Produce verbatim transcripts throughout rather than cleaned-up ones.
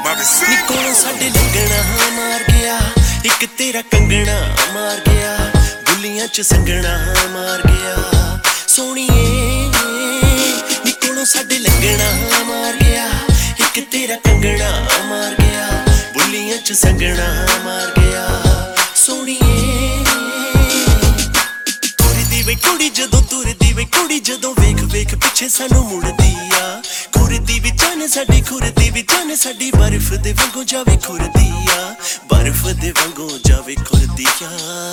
ਨੀ ਕੋਲੋਂ ਸਾਡੇ ਲੱਗਣਾ ਮਾਰ ਗਿਆ ਇੱਕ ਤੇਰਾ ਕੰਗਣਾ ਮਾਰ ਗਿਆ ਗੁੱਲੀਆਂ ਚ ਸੰਗਣਾ ਮਾਰ ਗਿਆ ਸੋਹਣੀਏ ਨੀ ਕੋਲੋਂ ਸਾਡੇ ਲੱਗਣਾ ਮਾਰ ਗਿਆ ਇੱਕ ਤੇਰਾ ਕੰਗਣਾ ਮਾਰ ਗਿਆ ਗੁੱਲੀਆਂ ਚ ਸੰਗਣਾ ਮਾਰ ਗਿਆ ਸੋਹਣੀਏ ਤੁਰਦੀ ਵੇ ਕੁੜੀ ਜਦੋਂ ਤੁਰਦੀ ਵੇ ਕੁੜੀ ਜਦੋਂ ਵੇਖ ਵੇਖ ਪਿੱਛੇ ਸਾਨੂੰ ਮੁੜਦੀ ਆ ਖੁਰਦੀ ਵੀ ਜਾਨ ਸਾਡੀ ਖੁਰਦੀ ਵੀ ਜਾਨ ਸਾਡੀ ਬਰਫ਼ ਦੇ ਵਾਂਗੂ ਜਾਵੇ ਖੁਰਦੀ ਆ ਬਰਫ਼ ਦੇ ਵਾਂਗੂ ਜਾਵੇ ਖੁਰਦੀ ਆ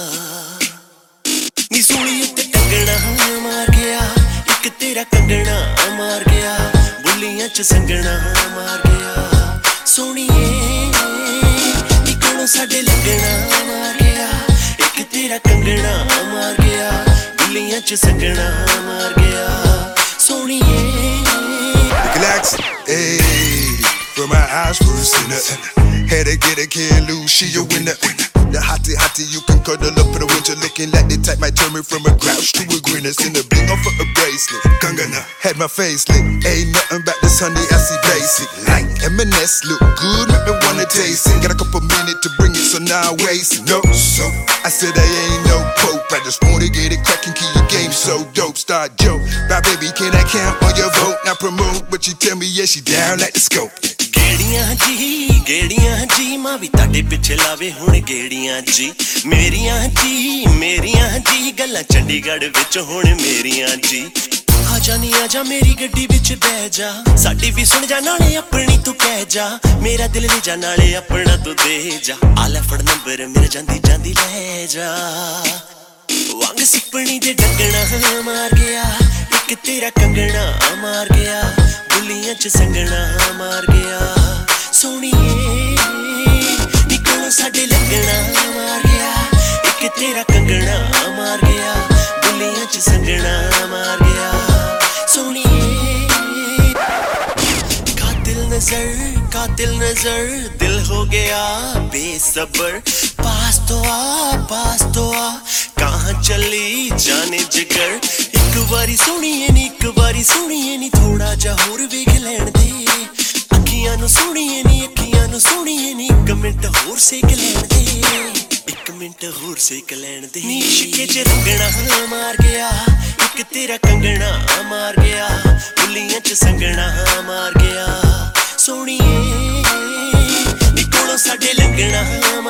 ਨੀ ਸੂਲੀ ਉੱਤੇ ਕੰਗਣਾ ਮਾਰ ਗਿਆ ਇੱਕ ਤੇਰਾ ਕੰਗਣਾ ਮਾਰ ਗਿਆ ਬੁੱਲੀਆਂ ਚ ਸੰਗਣਾ ਮਾਰ ਗਿਆ ਸੋਹਣੀਏ ਨੀ ਕੋਲੋਂ ਸਾਡੇ ਲੱਗਣਾ ਮਾਰ ਗਿਆ ਇੱਕ ਤੇਰਾ ਕੰਗਣਾ ਮਾਰ ਗਿਆ ਬੁੱਲੀਆਂ ਚ ਸੰਗਣਾ ਮਾਰ ਗਿਆ ਸੋਹਣੀਏ Relax, ayy. From my eyes first in her. Had to get a can't lose, she a winner. The hottie hottie you can cuddle up in the winter. Looking like the type might turn me from a grouch to a grimace. In the bling off of a bracelet. Kangana had my face lit. Ain't nothing about this honey, I see basic. Like M and S look good, make me wanna taste it. Got a couple minutes to bring it, so now I waste it. No, so I said I ain't no pope. I just wanna get it crackin', keep your game so dope. Start joke, bye baby, can I count on your vote? Not promote, but you tell me yeah she down like the scope. ਗੇੜੀਆਂ ਜੀ ਗੇੜੀਆਂ ਜੀ ਮਾਂ ਵੀ ਤੁਹਾਡੇ ਪਿੱਛੇ ਲਾਵੇ ਹੁਣ ਗੇੜੀਆਂ ਜੀ ਮੇਰੀਆਂ ਜੀ ਮੇਰੀਆਂ ਜੀ ਗੱਲਾਂ ਚੰਡੀਗੜ੍ਹ ਵਿੱਚ ਹੁਣ ਮੇਰੀਆਂ ਜੀ ਆ ਜਾ ਨੀ ਆ ਜਾ ਮੇਰੀ ਗੱਡੀ ਵਿੱਚ ਬਹਿ ਜਾ ਸਾਡੀ ਵੀ ਸੁਣ ਜਾ ਨਾਲੇ ਆਪਣੀ ਤੂੰ ਕਹਿ ਜਾ ਮੇਰਾ ਦਿਲ ਲੈ ਜਾ ਨਾਲੇ ਆਪਣਾ ਤੂੰ ਦੇ ਜਾ ਆ ਲੈ ਫੜ ਨੰਬਰ ਮੇਰਾ ਜਾਂਦੀ ਜਾਂਦੀ ਲੈ ਜਾ ਵਾਂਗ ਸੁਪਣੀ ਦੇ ਡੰਗਣਾ ਮਾਰ ਗਿਆ ਇੱਕ ਤੇਰਾ ਕੰਗਣਾ ਮਾਰ ਗਿਆ ਬੁੱਲੀਆਂ ਚ ਸੰਗਣਾ ਮਾਰ ਗਿਆ ਸੋਹਣੀਏ ਨੀ ਕੋਲੋਂ ਸਾਡੇ ਲੱਗਣਾ ਮਾਰ ਗਿਆ ਇੱਕ ਤੇਰਾ ਕੰਗਣਾ ਮਾਰ ਗਿਆ ਬੁੱਲੀਆਂ ਚ ਸੰਗਣਾ ਮਾਰ ਗਿਆ ਸੋਹਣੀਏ ਕਾਤਿਲ ਨਜ਼ਰ ਕਾਤਿਲ ਨਜ਼ਰ ਦਿਲ ਹੋ ਗਿਆ ਬੇਸਬਰ ਪਾਸ ਤੋਂ ਆ ਪਾਸ ਤੋਂ ਆ ਕਹਾਂ ਚਲੀ ਜਾਨੇ ਜਿਗਰ ਇੱਕ ਵਾਰੀ ਸੁਣੀਏ ਨੀ ਇੱਕ ਵਾਰੀ ਸੁਣੀਏ ਨੀ ਥੋੜਾ ਜਿਹਾ ਹੋਰ ਵੇਖ ਲੈਣ ਦੇ ਅੱਖੀਆਂ ਨੂੰ ਸੁਣੀਏ ਨੀ ਅੱਖੀਆਂ ਨੂੰ ਸੁਣੀਏ ਨੀ ਇੱਕ ਮਿੰਟ ਹੋਰ ਸੇਕ ਲੈਣ ਦੇ ਇੱਕ ਮਿੰਟ ਹੋਰ ਸੇਕ ਲੈਣ ਦੇ ਨੀ ਇਸ਼ਕੇ ਚ ਰੰਗਣਾ ਮਾਰ ਗਿਆ ਇੱਕ ਤੇਰਾ ਕੰਗਣਾ ਮਾਰ ਗਿਆ ਬੁੱਲੀਆਂ ਚ ਸੰਗਣਾ ਮਾਰ ਗਿਆ ਸੋਹਣੀਏ ਨੀ ਕੋਲੋਂ ਸਾਡੇ ਲੱਗਣਾ